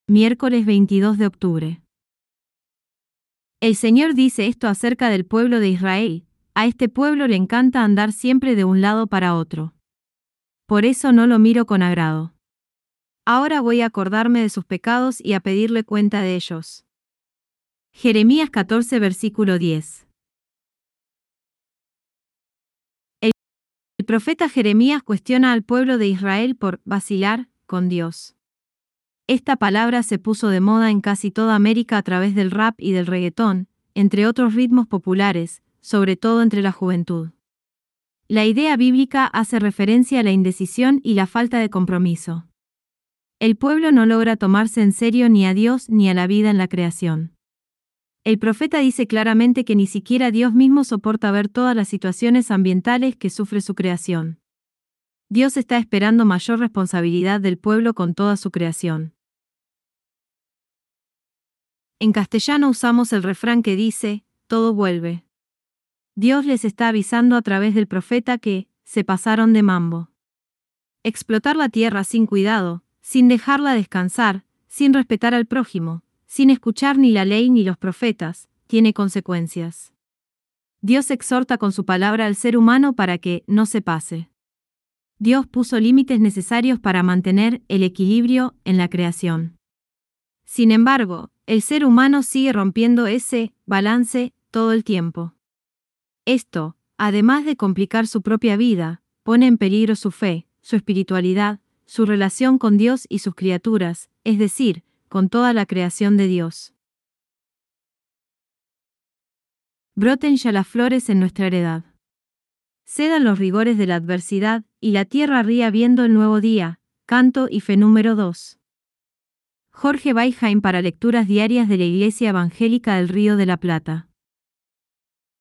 Miércoles 22 de octubre. El Señor dice esto acerca del pueblo de Israel: a este pueblo le encanta andar siempre de un lado para otro. Por eso no lo miro con agrado. Ahora voy a acordarme de sus pecados y a pedirle cuenta de ellos. Jeremías 14, versículo 10. El profeta Jeremías cuestiona al pueblo de Israel por vacilar con Dios. Esta palabra se puso de moda en casi toda América a través del rap y del reggaetón, entre otros ritmos populares, sobre todo entre la juventud. La idea bíblica hace referencia a la indecisión y la falta de compromiso. El pueblo no logra tomarse en serio ni a Dios ni a la vida en la creación. El profeta dice claramente que ni siquiera Dios mismo soporta ver todas las situaciones ambientales que sufre su creación. Dios está esperando mayor responsabilidad del pueblo con toda su creación. En castellano usamos el refrán que dice: todo vuelve. Dios les está avisando a través del profeta que se pasaron de mambo. Explotar la tierra sin cuidado, sin dejarla descansar, sin respetar al prójimo, sin escuchar ni la ley ni los profetas, tiene consecuencias. Dios exhorta con su palabra al ser humano para que no se pase. Dios puso límites necesarios para mantener el equilibrio en la creación. Sin embargo, el ser humano sigue rompiendo ese balance todo el tiempo. Esto, además de complicar su propia vida, pone en peligro su fe, su espiritualidad, su relación con Dios y sus criaturas, es decir, con toda la creación de Dios. Broten ya las flores en nuestra heredad. Cedan los rigores de la adversidad, y la tierra ría viendo el nuevo día. Canto y fe número 2. Jorge Weisheim para lecturas diarias de la Iglesia Evangélica del Río de la Plata.